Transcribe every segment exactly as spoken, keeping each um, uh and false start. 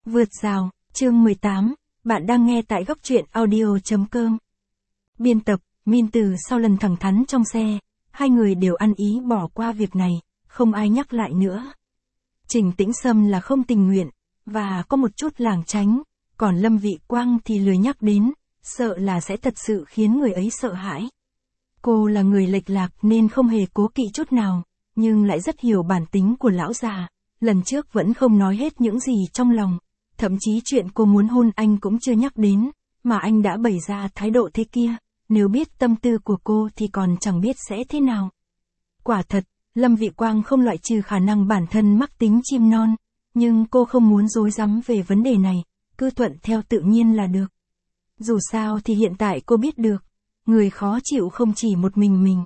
Vượt rào, chương mười tám, bạn đang nghe tại góc truyện audio chấm com. Biên tập, Min từ sau lần thẳng thắn trong xe, hai người đều ăn ý bỏ qua việc này, không ai nhắc lại nữa. Trình Tĩnh Sâm là không tình nguyện, và có một chút lảng tránh, còn Lâm Vị Quang thì lười nhắc đến, sợ là sẽ thật sự khiến người ấy sợ hãi. Cô là người lệch lạc nên không hề cố kỵ chút nào, nhưng lại rất hiểu bản tính của lão già, lần trước vẫn không nói hết những gì trong lòng. Thậm chí chuyện cô muốn hôn anh cũng chưa nhắc đến, mà anh đã bày ra thái độ thế kia, nếu biết tâm tư của cô thì còn chẳng biết sẽ thế nào. Quả thật, Lâm Vị Quang không loại trừ khả năng bản thân mắc tính chim non, nhưng cô không muốn rối rắm về vấn đề này, cứ thuận theo tự nhiên là được. Dù sao thì hiện tại cô biết được, người khó chịu không chỉ một mình mình.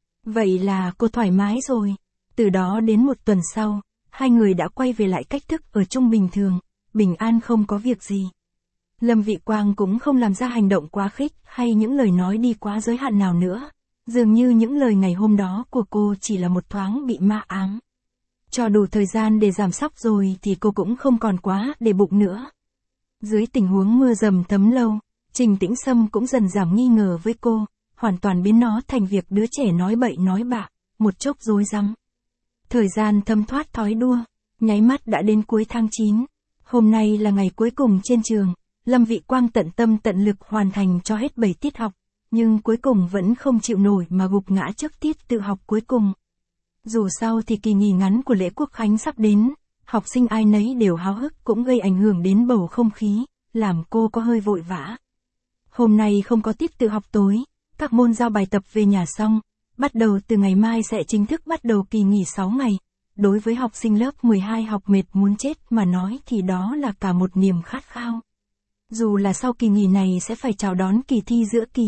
Vậy là cô thoải mái rồi. Từ đó đến một tuần sau, hai người đã quay về lại cách thức ở chung bình thường. Bình an không có việc gì. Lâm Vị Quang cũng không làm ra hành động quá khích hay những lời nói đi quá giới hạn nào nữa. Dường như những lời ngày hôm đó của cô chỉ là một thoáng bị ma ám. Cho đủ thời gian để giảm sóc rồi thì cô cũng không còn quá để bụng nữa. Dưới tình huống mưa dầm thấm lâu, Trình Tĩnh Sâm cũng dần giảm nghi ngờ với cô, hoàn toàn biến nó thành việc đứa trẻ nói bậy nói bạ, một chốc rối rắm. Thời gian thấm thoát thói đua, nháy mắt đã đến cuối tháng chín. Hôm nay là ngày cuối cùng trên trường, Lâm Vị Quang tận tâm tận lực hoàn thành cho hết bảy tiết học, nhưng cuối cùng vẫn không chịu nổi mà gục ngã trước tiết tự học cuối cùng. Dù sao thì kỳ nghỉ ngắn của lễ Quốc Khánh sắp đến, học sinh ai nấy đều háo hức cũng gây ảnh hưởng đến bầu không khí, làm cô có hơi vội vã. Hôm nay không có tiết tự học tối, các môn giao bài tập về nhà xong, bắt đầu từ ngày mai sẽ chính thức bắt đầu kỳ nghỉ sáu ngày. Đối với học sinh lớp mười hai học mệt muốn chết mà nói thì đó là cả một niềm khát khao. Dù là sau kỳ nghỉ này sẽ phải chào đón kỳ thi giữa kỳ.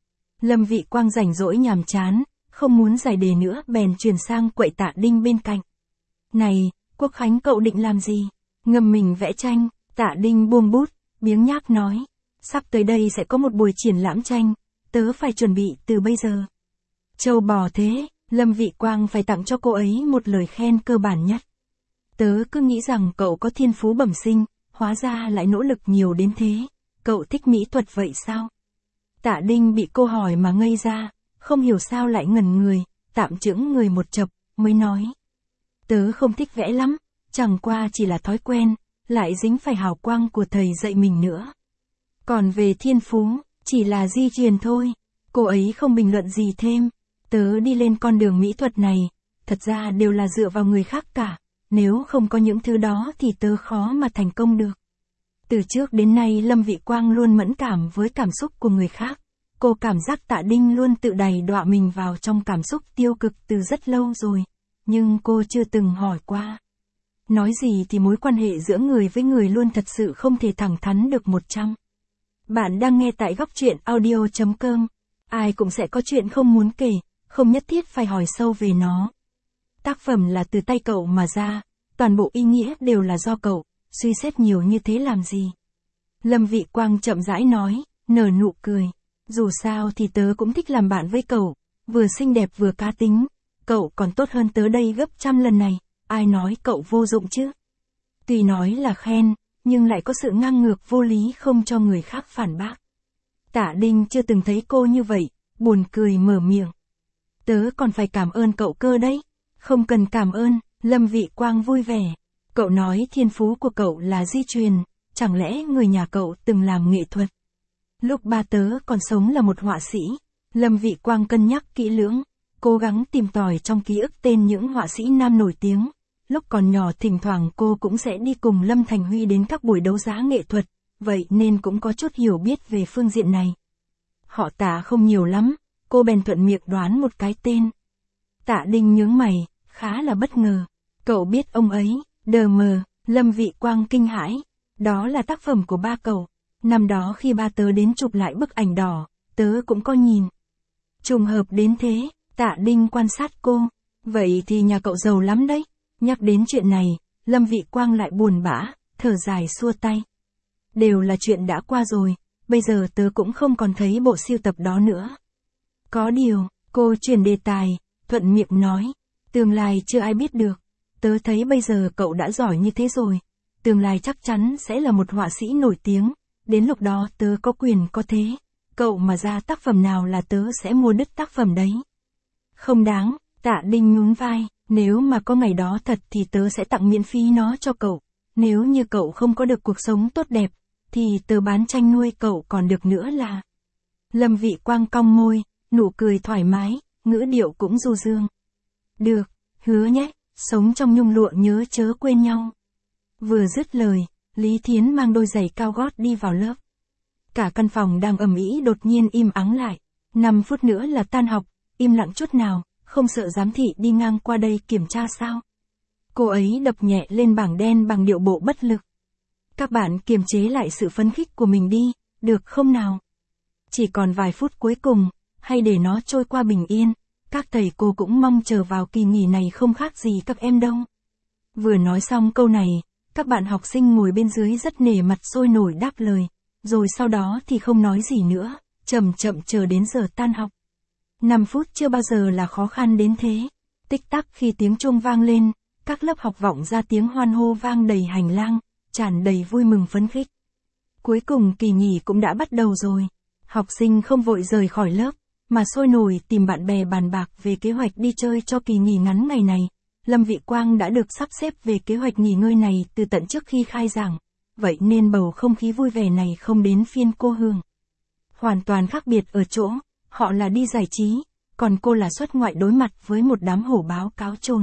Lâm Vị Quang rảnh rỗi nhàm chán, không muốn giải đề nữa bèn chuyển sang quậy Tạ Đinh bên cạnh. Này, Quốc Khánh cậu định làm gì? Ngâm mình vẽ tranh. Tạ Đinh buông bút, biếng nhác nói. Sắp tới đây sẽ có một buổi triển lãm tranh, tớ phải chuẩn bị từ bây giờ. Châu bò thế. Lâm Vị Quang phải tặng cho cô ấy một lời khen cơ bản nhất. Tớ cứ nghĩ rằng cậu có thiên phú bẩm sinh, hóa ra lại nỗ lực nhiều đến thế. Cậu thích mỹ thuật vậy sao? Tạ Đinh bị cô hỏi mà ngây ra, không hiểu sao lại ngẩn người, tạm chững người một chập, mới nói. Tớ không thích vẽ lắm, chẳng qua chỉ là thói quen, lại dính phải hào quang của thầy dạy mình nữa. Còn về thiên phú, chỉ là di truyền thôi. Cô ấy không bình luận gì thêm. Tớ đi lên con đường mỹ thuật này, thật ra đều là dựa vào người khác cả, nếu không có những thứ đó thì tớ khó mà thành công được. Từ trước đến nay Lâm Vị Quang luôn mẫn cảm với cảm xúc của người khác, cô cảm giác Tạ Đinh luôn tự đày đọa mình vào trong cảm xúc tiêu cực từ rất lâu rồi, nhưng cô chưa từng hỏi qua. Nói gì thì mối quan hệ giữa người với người luôn thật sự không thể thẳng thắn được một trăm. Bạn đang nghe tại góc truyện audio chấm com, ai cũng sẽ có chuyện không muốn kể. Không nhất thiết phải hỏi sâu về nó. Tác phẩm là từ tay cậu mà ra, toàn bộ ý nghĩa đều là do cậu, suy xét nhiều như thế làm gì. Lâm Vị Quang chậm rãi nói, nở nụ cười. Dù sao thì tớ cũng thích làm bạn với cậu, vừa xinh đẹp vừa cá tính, cậu còn tốt hơn tớ đây gấp trăm lần này, ai nói cậu vô dụng chứ. Tuy nói là khen, nhưng lại có sự ngang ngược vô lý không cho người khác phản bác. Tạ Đinh chưa từng thấy cô như vậy, buồn cười mở miệng. Tớ còn phải cảm ơn cậu cơ đấy. Không cần cảm ơn, Lâm Vị Quang vui vẻ. Cậu nói thiên phú của cậu là di truyền, chẳng lẽ người nhà cậu từng làm nghệ thuật? Lúc ba tớ còn sống là một họa sĩ. Lâm Vị Quang cân nhắc kỹ lưỡng, cố gắng tìm tòi trong ký ức tên những họa sĩ nam nổi tiếng. Lúc còn nhỏ thỉnh thoảng cô cũng sẽ đi cùng Lâm Thành Huy đến các buổi đấu giá nghệ thuật, vậy nên cũng có chút hiểu biết về phương diện này. Họ Tạ không nhiều lắm. Cô bèn thuận miệng đoán một cái tên. Tạ Đinh nhướng mày, khá là bất ngờ. Cậu biết ông ấy, đờ mờ, Lâm Vị Quang kinh hãi. Đó là tác phẩm của ba cậu. Năm đó khi ba tớ đến chụp lại bức ảnh đỏ, tớ cũng có nhìn. Trùng hợp đến thế, Tạ Đinh quan sát cô. Vậy thì nhà cậu giàu lắm đấy. Nhắc đến chuyện này, Lâm Vị Quang lại buồn bã, thở dài xua tay. Đều là chuyện đã qua rồi, bây giờ tớ cũng không còn thấy bộ sưu tập đó nữa. Có điều, cô chuyển đề tài, thuận miệng nói, tương lai chưa ai biết được, tớ thấy bây giờ cậu đã giỏi như thế rồi, từ tương lai chắc chắn sẽ là một họa sĩ nổi tiếng, đến lúc đó tớ có quyền có thế, cậu mà ra tác phẩm nào là tớ sẽ mua đứt tác phẩm đấy. Không đáng, Tạ Đinh nhún vai, nếu mà có ngày đó thật thì tớ sẽ tặng miễn phí nó cho cậu, nếu như cậu không có được cuộc sống tốt đẹp, thì tớ bán tranh nuôi cậu còn được nữa là. Lâm Vị Quang cong môi, nụ cười thoải mái, ngữ điệu cũng du dương. Được, hứa nhé, sống trong nhung lụa nhớ chớ quên nhau. Vừa dứt lời, Lý Thiến mang đôi giày cao gót đi vào lớp. Cả căn phòng đang ầm ĩ đột nhiên im ắng lại. năm phút nữa là tan học, im lặng chút nào, không sợ giám thị đi ngang qua đây kiểm tra sao? Cô ấy đập nhẹ lên bảng đen bằng điệu bộ bất lực. Các bạn kiềm chế lại sự phấn khích của mình đi, được không nào? Chỉ còn vài phút cuối cùng, hay để nó trôi qua bình yên, các thầy cô cũng mong chờ vào kỳ nghỉ này không khác gì các em đâu. Vừa nói xong câu này, các bạn học sinh ngồi bên dưới rất nể mặt sôi nổi đáp lời, rồi sau đó thì không nói gì nữa, chậm chậm chờ đến giờ tan học. năm phút chưa bao giờ là khó khăn đến thế. Tích tắc khi tiếng chuông vang lên, các lớp học vọng ra tiếng hoan hô vang đầy hành lang, tràn đầy vui mừng phấn khích. Cuối cùng kỳ nghỉ cũng đã bắt đầu rồi. Học sinh không vội rời khỏi lớp, mà sôi nổi tìm bạn bè bàn bạc về kế hoạch đi chơi cho kỳ nghỉ ngắn ngày này. Lâm Vị Quang đã được sắp xếp về kế hoạch nghỉ ngơi này từ tận trước khi khai giảng, vậy nên bầu không khí vui vẻ này không đến phiên cô Hương. Hoàn toàn khác biệt ở chỗ, họ là đi giải trí, còn cô là xuất ngoại đối mặt với một đám hổ báo cáo trồn.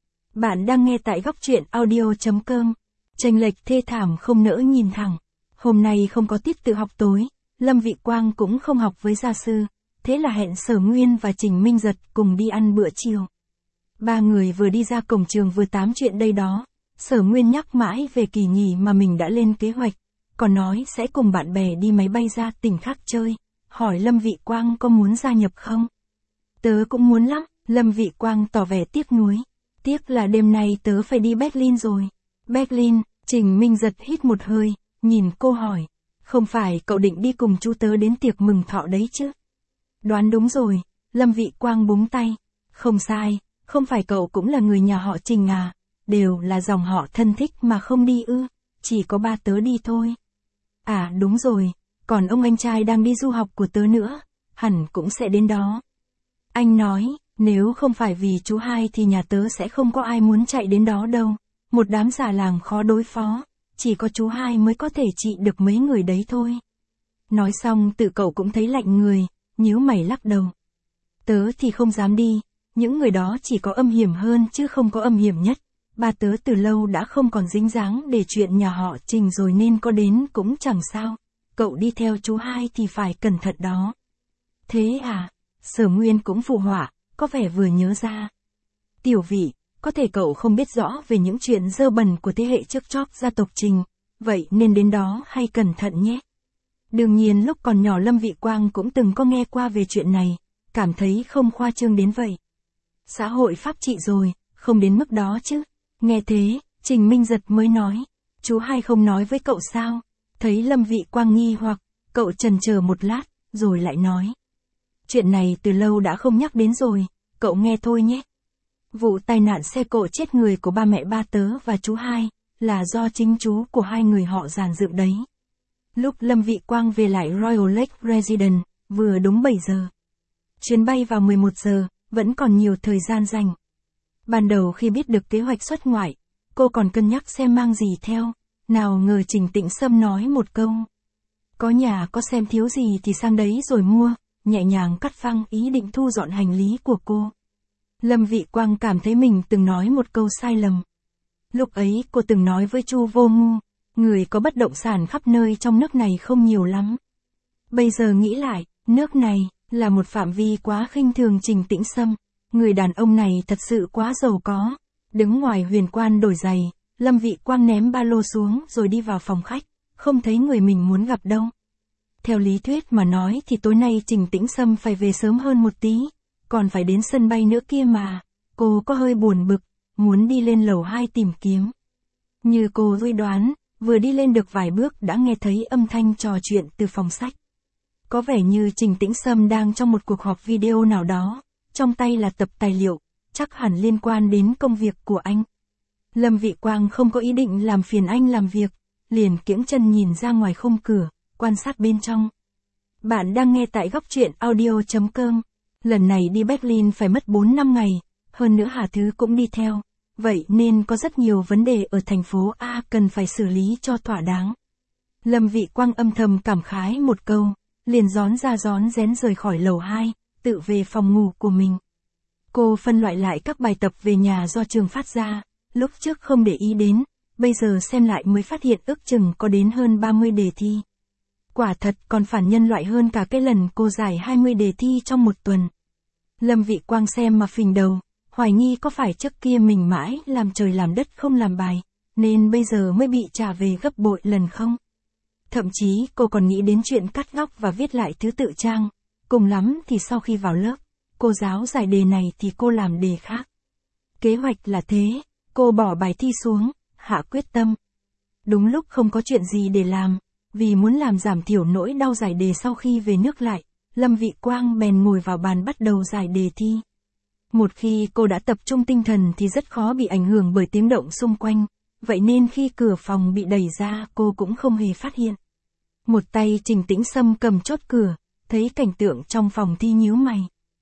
Bạn đang nghe tại góc truyện audio chấm com. Chênh lệch thê thảm không nỡ nhìn thẳng. Hôm nay không có tiết tự học tối, Lâm Vị Quang cũng không học với gia sư, thế là hẹn Sở Nguyên và Trình Minh Giật cùng đi ăn bữa chiều. Ba người vừa đi ra cổng trường vừa tám chuyện đây đó. Sở Nguyên nhắc mãi về kỳ nghỉ mà mình đã lên kế hoạch, còn nói sẽ cùng bạn bè đi máy bay ra tỉnh khác chơi, hỏi Lâm Vị Quang có muốn gia nhập không? Tớ cũng muốn lắm, Lâm Vị Quang tỏ vẻ tiếc nuối. Tiếc là đêm nay tớ phải đi Berlin rồi. Berlin, Trình Minh Giật hít một hơi, nhìn cô hỏi, không phải cậu định đi cùng chú tớ đến tiệc mừng thọ đấy chứ? Đoán đúng rồi, Lâm Vị Quang búng tay. Không sai, không phải cậu cũng là người nhà họ Trình à, đều là dòng họ thân thích mà không đi ư, chỉ có ba tớ đi thôi. À đúng rồi, còn ông anh trai đang đi du học của tớ nữa, hẳn cũng sẽ đến đó. Anh nói, nếu không phải vì chú hai thì nhà tớ sẽ không có ai muốn chạy đến đó đâu, một đám già làng khó đối phó, chỉ có chú hai mới có thể trị được mấy người đấy thôi. Nói xong tự cậu cũng thấy lạnh người, nhíu mày lắc đầu. Tớ thì không dám đi, những người đó chỉ có âm hiểm hơn chứ không có âm hiểm nhất. Ba tớ từ lâu đã không còn dính dáng để chuyện nhà họ Trình rồi nên có đến cũng chẳng sao. Cậu đi theo chú hai thì phải cẩn thận đó. Thế à? Sở Nguyên cũng phụ họa, có vẻ vừa nhớ ra. Tiểu Vị, có thể cậu không biết rõ về những chuyện dơ bẩn của thế hệ trước chóp gia tộc Trình, vậy nên đến đó hay cẩn thận nhé. Đương nhiên lúc còn nhỏ Lâm Vị Quang cũng từng có nghe qua về chuyện này, cảm thấy không khoa trương đến vậy. Xã hội pháp trị rồi, không đến mức đó chứ. Nghe thế, Trình Minh Giật mới nói, chú hai không nói với cậu sao? Thấy Lâm Vị Quang nghi hoặc, cậu chần chờ một lát, rồi lại nói. Chuyện này từ lâu đã không nhắc đến rồi, cậu nghe thôi nhé. Vụ tai nạn xe cộ chết người của ba mẹ ba tớ và chú hai, là do chính chú của hai người họ dàn dựng đấy. Lúc Lâm Vị Quang về lại Royal Lake Residence, vừa đúng bảy giờ. Chuyến bay vào mười một giờ, vẫn còn nhiều thời gian dành. Ban đầu khi biết được kế hoạch xuất ngoại, cô còn cân nhắc xem mang gì theo, nào ngờ Trình Tĩnh Sâm nói một câu. Có nhà có xem thiếu gì thì sang đấy rồi mua, nhẹ nhàng cắt phăng ý định thu dọn hành lý của cô. Lâm Vị Quang cảm thấy mình từng nói một câu sai lầm. Lúc ấy cô từng nói với Chu Vô Ngu, người có bất động sản khắp nơi trong nước này không nhiều lắm. Bây giờ nghĩ lại, nước này là một phạm vi quá khinh thường Trình Tĩnh Sâm. Người đàn ông này thật sự quá giàu có. Đứng ngoài huyền quan đổi giày, Lâm Vị Quang ném ba lô xuống rồi đi vào phòng khách, không thấy người mình muốn gặp đâu. Theo lý thuyết mà nói thì tối nay Trình Tĩnh Sâm phải về sớm hơn một tí, còn phải đến sân bay nữa kia mà. Cô có hơi buồn bực, muốn đi lên lầu hai tìm kiếm. Như cô suy đoán, vừa đi lên được vài bước đã nghe thấy âm thanh trò chuyện từ phòng sách. Có vẻ như Trình Tĩnh Sâm đang trong một cuộc họp video nào đó, trong tay là tập tài liệu, chắc hẳn liên quan đến công việc của anh. Lâm Vị Quang không có ý định làm phiền anh làm việc, liền kiễng chân nhìn ra ngoài khung cửa, quan sát bên trong. Bạn đang nghe tại góc truyện audio chấm com. Lần này đi Berlin phải mất bốn năm ngày, hơn nữa Hà Thứ cũng đi theo. Vậy nên có rất nhiều vấn đề ở thành phố A cần phải xử lý cho thỏa đáng. Lâm Vị Quang âm thầm cảm khái một câu, liền rón ra rón rén rời khỏi lầu hai, tự về phòng ngủ của mình. Cô phân loại lại các bài tập về nhà do trường phát ra, lúc trước không để ý đến, bây giờ xem lại mới phát hiện ước chừng có đến hơn ba mươi đề thi. Quả thật còn phản nhân loại hơn cả cái lần cô giải hai mươi đề thi trong một tuần. Lâm Vị Quang xem mà phình đầu, hoài nghi có phải trước kia mình mãi làm trời làm đất không làm bài, nên bây giờ mới bị trả về gấp bội lần không? Thậm chí cô còn nghĩ đến chuyện cắt góc và viết lại thứ tự trang, cùng lắm thì sau khi vào lớp, cô giáo giải đề này thì cô làm đề khác. Kế hoạch là thế, cô bỏ bài thi xuống, hạ quyết tâm. Đúng lúc không có chuyện gì để làm, vì muốn làm giảm thiểu nỗi đau giải đề sau khi về nước lại, Lâm Vị Quang bèn ngồi vào bàn bắt đầu giải đề thi. Một khi cô đã tập trung tinh thần thì rất khó bị ảnh hưởng bởi tiếng động xung quanh, vậy nên khi cửa phòng bị đẩy ra cô cũng không hề phát hiện. Một tay Trình Tĩnh Sâm cầm chốt cửa, thấy cảnh tượng trong phòng thi nhíu mày.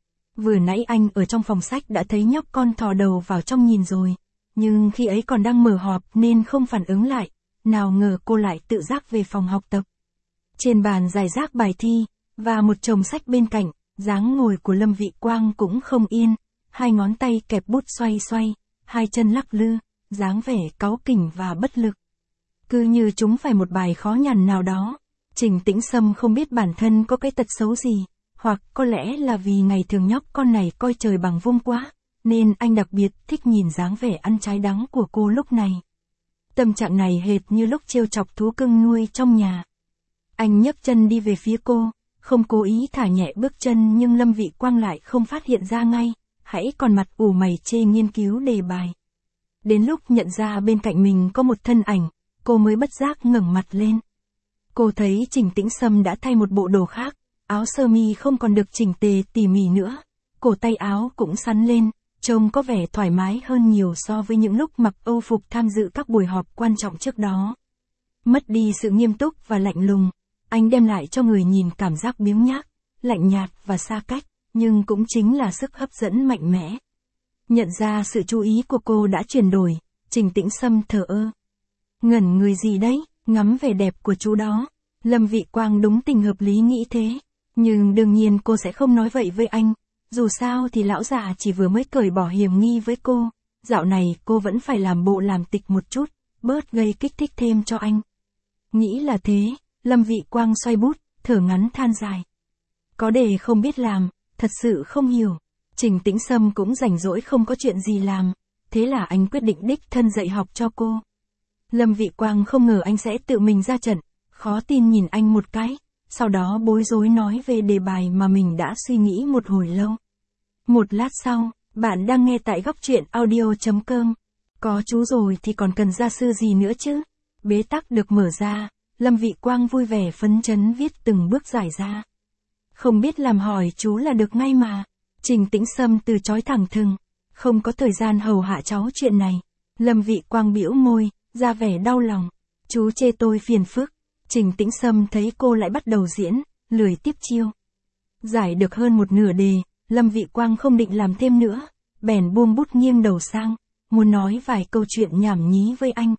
Vừa nãy anh ở trong phòng sách đã thấy nhóc con thò đầu vào trong nhìn rồi, nhưng khi ấy còn đang mở họp nên không phản ứng lại, nào ngờ cô lại tự giác về phòng học tập. Trên bàn rải rác bài thi, và một chồng sách bên cạnh, dáng ngồi của Lâm Vị Quang cũng không yên, hai ngón tay kẹp bút xoay xoay, hai chân lắc lư, dáng vẻ cáu kỉnh và bất lực. Cứ như chúng phải một bài khó nhằn nào đó. Trình Tĩnh Sâm không biết bản thân có cái tật xấu gì, hoặc có lẽ là vì ngày thường nhóc con này coi trời bằng vung quá, nên anh đặc biệt thích nhìn dáng vẻ ăn trái đắng của cô lúc này. Tâm trạng này hệt như lúc trêu chọc thú cưng nuôi trong nhà. Anh nhấc chân đi về phía cô, không cố ý thả nhẹ bước chân nhưng Lâm Vị Quang lại không phát hiện ra ngay, hãy còn mặt ủ mày chê nghiên cứu đề bài. Đến lúc nhận ra bên cạnh mình có một thân ảnh, cô mới bất giác ngẩng mặt lên. Cô thấy Trình Tĩnh Sâm đã thay một bộ đồ khác, áo sơ mi không còn được chỉnh tề tỉ mỉ nữa, cổ tay áo cũng sắn lên, trông có vẻ thoải mái hơn nhiều so với những lúc mặc âu phục tham dự các buổi họp quan trọng trước đó. Mất đi sự nghiêm túc và lạnh lùng, anh đem lại cho người nhìn cảm giác biếng nhác, lạnh nhạt và xa cách, nhưng cũng chính là sức hấp dẫn mạnh mẽ. Nhận ra sự chú ý của cô đã chuyển đổi, Trình Tĩnh Sâm thờ ơ. Ngẩn người gì đấy, ngắm vẻ đẹp của chú đó. Lâm Vị Quang đúng tình hợp lý nghĩ thế, nhưng đương nhiên cô sẽ không nói vậy với anh. Dù sao thì lão già chỉ vừa mới cởi bỏ hiểm nghi với cô, dạo này cô vẫn phải làm bộ làm tịch một chút, bớt gây kích thích thêm cho anh. Nghĩ là thế, Lâm Vị Quang xoay bút, thở ngắn than dài. Có đề không biết làm, thật sự không hiểu. Trình Tĩnh Sâm cũng rảnh rỗi không có chuyện gì làm, thế là anh quyết định đích thân dạy học cho cô. Lâm Vị Quang không ngờ anh sẽ tự mình ra trận, khó tin nhìn anh một cái, sau đó bối rối nói về đề bài mà mình đã suy nghĩ một hồi lâu. Một lát sau, bạn đang nghe tại góc truyện audio chấm com. Có chú rồi thì còn cần gia sư gì nữa chứ? Bế tắc được mở ra, Lâm Vị Quang vui vẻ phấn chấn viết từng bước giải ra. Không biết làm hỏi chú là được ngay mà. Trình Tĩnh Sâm từ chối thẳng thừng, không có thời gian hầu hạ cháu chuyện này. Lâm Vị Quang bĩu môi, ra vẻ đau lòng. Chú chê tôi phiền phức. Trình Tĩnh Sâm thấy cô lại bắt đầu diễn, lười tiếp chiêu. Giải được hơn một nửa đề, Lâm Vị Quang không định làm thêm nữa, bèn buông bút nghiêng đầu sang, muốn nói vài câu chuyện nhảm nhí với anh.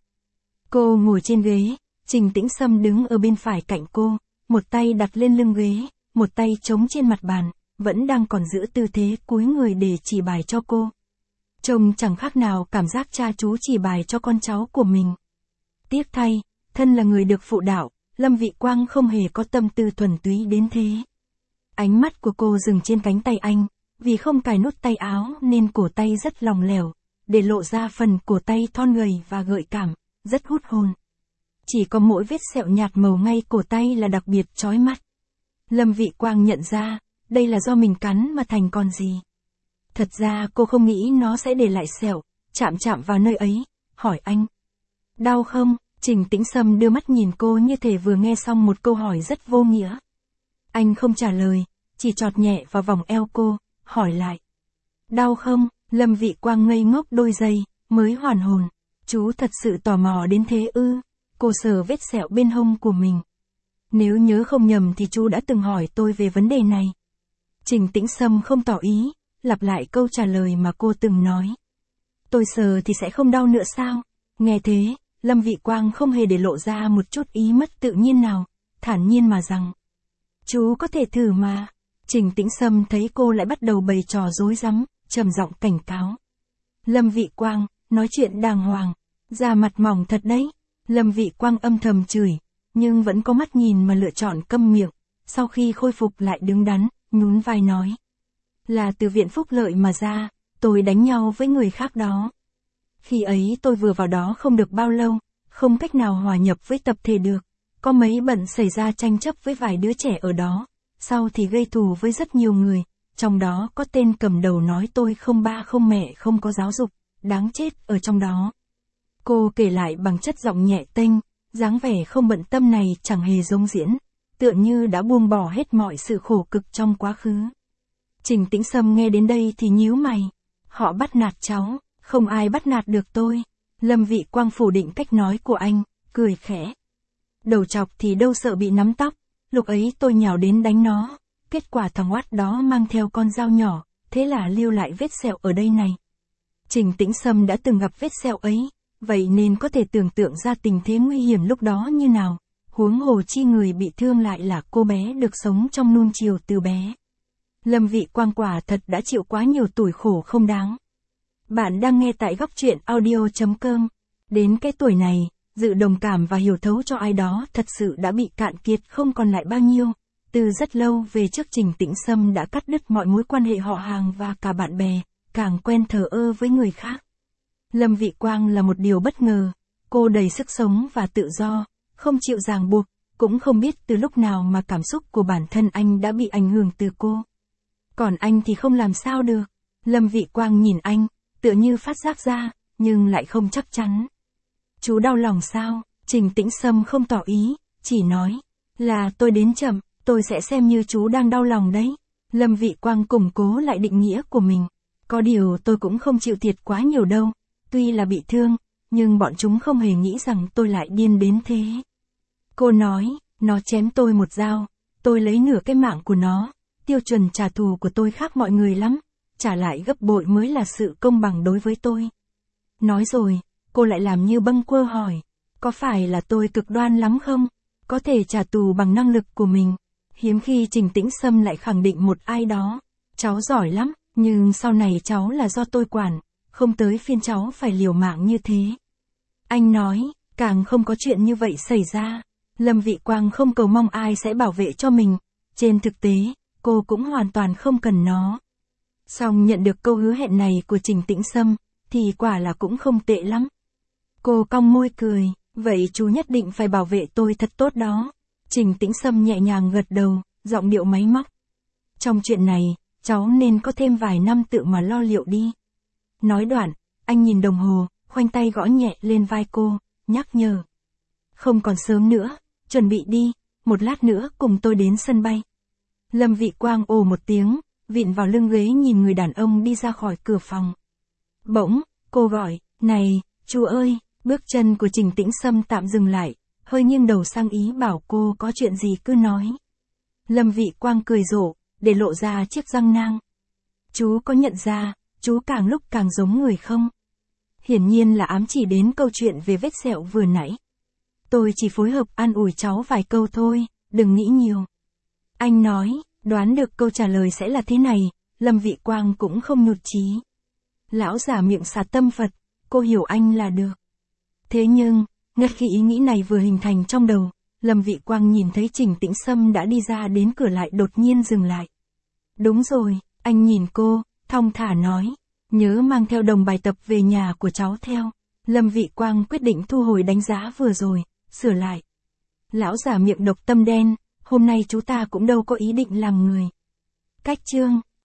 Cô ngồi trên ghế, Trình Tĩnh Sâm đứng ở bên phải cạnh cô, một tay đặt lên lưng ghế, một tay chống trên mặt bàn, vẫn đang còn giữ tư thế cúi người để chỉ bài cho cô. Trông chẳng khác nào cảm giác cha chú chỉ bài cho con cháu của mình. Tiếc thay, thân là người được phụ đạo, Lâm Vị Quang không hề có tâm tư thuần túy đến thế. Ánh mắt của cô dừng trên cánh tay anh, vì không cài nút tay áo nên cổ tay rất lỏng lẻo, để lộ ra phần cổ tay thon gầy và gợi cảm, rất hút hồn. Chỉ có mỗi vết sẹo nhạt màu ngay cổ tay là đặc biệt chói mắt. Lâm Vị Quang nhận ra, đây là do mình cắn mà thành còn gì. Thật ra cô không nghĩ nó sẽ để lại sẹo, chạm chạm vào nơi ấy, hỏi anh. Đau không? Trình Tĩnh Sâm đưa mắt nhìn cô như thể vừa nghe xong một câu hỏi rất vô nghĩa. Anh không trả lời, chỉ chọt nhẹ vào vòng eo cô, hỏi lại. Đau không? Lâm Vị Quang ngây ngốc đôi giây, mới hoàn hồn. Chú thật sự tò mò đến thế ư? Cô sờ vết sẹo bên hông của mình. Nếu nhớ không nhầm thì chú đã từng hỏi tôi về vấn đề này. Trình Tĩnh Sâm không tỏ ý, lặp lại câu trả lời mà cô từng nói. Tôi sờ thì sẽ không đau nữa sao? Nghe thế, Lâm Vị Quang không hề để lộ ra một chút ý mất tự nhiên nào, thản nhiên mà rằng. Chú có thể thử mà. Trình Tĩnh Sâm thấy cô lại bắt đầu bày trò rối rắm, trầm giọng cảnh cáo. Lâm Vị Quang, nói chuyện đàng hoàng, da mặt mỏng thật đấy. Lâm Vị Quang âm thầm chửi, nhưng vẫn có mắt nhìn mà lựa chọn câm miệng, sau khi khôi phục lại đứng đắn, nhún vai nói. Là từ viện phúc lợi mà ra, tôi đánh nhau với người khác đó. Khi ấy tôi vừa vào đó không được bao lâu, không cách nào hòa nhập với tập thể được, có mấy bận xảy ra tranh chấp với vài đứa trẻ ở đó, sau thì gây thù với rất nhiều người, trong đó có tên cầm đầu nói tôi không ba không mẹ không có giáo dục, đáng chết ở trong đó. Cô kể lại bằng chất giọng nhẹ tênh, dáng vẻ không bận tâm này chẳng hề giống diễn, tựa như đã buông bỏ hết mọi sự khổ cực trong quá khứ. Trình Tĩnh Sâm nghe đến đây thì nhíu mày. Họ bắt nạt cháu, không ai bắt nạt được tôi. Lâm Vị Quang phủ định cách nói của anh, cười khẽ. Đầu chọc thì đâu sợ bị nắm tóc, lúc ấy tôi nhào đến đánh nó, kết quả thằng oát đó mang theo con dao nhỏ, thế là lưu lại vết sẹo ở đây này. Trình Tĩnh Sâm đã từng gặp vết sẹo ấy, vậy nên có thể tưởng tượng ra tình thế nguy hiểm lúc đó như nào, huống hồ chi người bị thương lại là cô bé được sống trong nuông chiều từ bé. Lâm Vị Quang quả thật đã chịu quá nhiều tủi khổ không đáng. Bạn đang nghe tại góc truyện audio chấm com. Đến cái tuổi này, dự đồng cảm và hiểu thấu cho ai đó thật sự đã bị cạn kiệt không còn lại bao nhiêu. Từ rất lâu về trước Trình Tĩnh Sâm đã cắt đứt mọi mối quan hệ họ hàng và cả bạn bè, càng quen thờ ơ với người khác. Lâm Vị Quang là một điều bất ngờ, cô đầy sức sống và tự do, không chịu ràng buộc, cũng không biết từ lúc nào mà cảm xúc của bản thân anh đã bị ảnh hưởng từ cô. Còn anh thì không làm sao được. Lâm Vị Quang nhìn anh, tựa như phát giác ra, nhưng lại không chắc chắn. Chú đau lòng sao? Trình Tĩnh Sâm không tỏ ý, chỉ nói, là tôi đến chậm, tôi sẽ xem như chú đang đau lòng đấy. Lâm Vị Quang củng cố lại định nghĩa của mình. Có điều tôi cũng không chịu thiệt quá nhiều đâu, tuy là bị thương, nhưng bọn chúng không hề nghĩ rằng tôi lại điên đến thế. Cô nói, nó chém tôi một dao, tôi lấy nửa cái mạng của nó, tiêu chuẩn trả thù của tôi khác mọi người lắm, trả lại gấp bội mới là sự công bằng đối với tôi. Nói rồi, cô lại làm như bâng quơ hỏi, có phải là tôi cực đoan lắm không? Có thể trả thù bằng năng lực của mình. Hiếm khi Trình Tĩnh Sâm lại khẳng định một ai đó, cháu giỏi lắm, nhưng sau này cháu là do tôi quản, không tới phiên cháu phải liều mạng như thế. Anh nói, càng không có chuyện như vậy xảy ra. Lâm Vị Quang không cầu mong ai sẽ bảo vệ cho mình, trên thực tế, cô cũng hoàn toàn không cần nó. Song nhận được câu hứa hẹn này của Trình Tĩnh Sâm, thì quả là cũng không tệ lắm. Cô cong môi cười, vậy chú nhất định phải bảo vệ tôi thật tốt đó. Trình Tĩnh Sâm nhẹ nhàng gật đầu, giọng điệu máy móc. Trong chuyện này, cháu nên có thêm vài năm tự mà lo liệu đi. Nói đoạn, anh nhìn đồng hồ, khoanh tay gõ nhẹ lên vai cô, nhắc nhở. Không còn sớm nữa, chuẩn bị đi, một lát nữa cùng tôi đến sân bay. Lâm Vị Quang ồ một tiếng, vịn vào lưng ghế nhìn người đàn ông đi ra khỏi cửa phòng. Bỗng, cô gọi, này, chú ơi, bước chân của Trình Tĩnh Sâm tạm dừng lại, hơi nghiêng đầu sang ý bảo cô có chuyện gì cứ nói. Lâm Vị Quang cười rộ, để lộ ra chiếc răng nang. Chú có nhận ra, chú càng lúc càng giống người không? Hiển nhiên là ám chỉ đến câu chuyện về vết sẹo vừa nãy. Tôi chỉ phối hợp an ủi cháu vài câu thôi, đừng nghĩ nhiều. Anh nói, đoán được câu trả lời sẽ là thế này, Lâm Vị Quang cũng không nhụt chí. Lão giả miệng sạt tâm Phật, cô hiểu anh là được. Thế nhưng, ngay khi ý nghĩ này vừa hình thành trong đầu, Lâm Vị Quang nhìn thấy Trình Tĩnh Sâm đã đi ra đến cửa lại đột nhiên dừng lại. Đúng rồi, anh nhìn cô, thong thả nói, nhớ mang theo đồng bài tập về nhà của cháu theo. Lâm Vị Quang quyết định thu hồi đánh giá vừa rồi, sửa lại. Lão giả miệng độc tâm đen, hôm nay chú ta cũng đâu có ý định làm người. Cách chương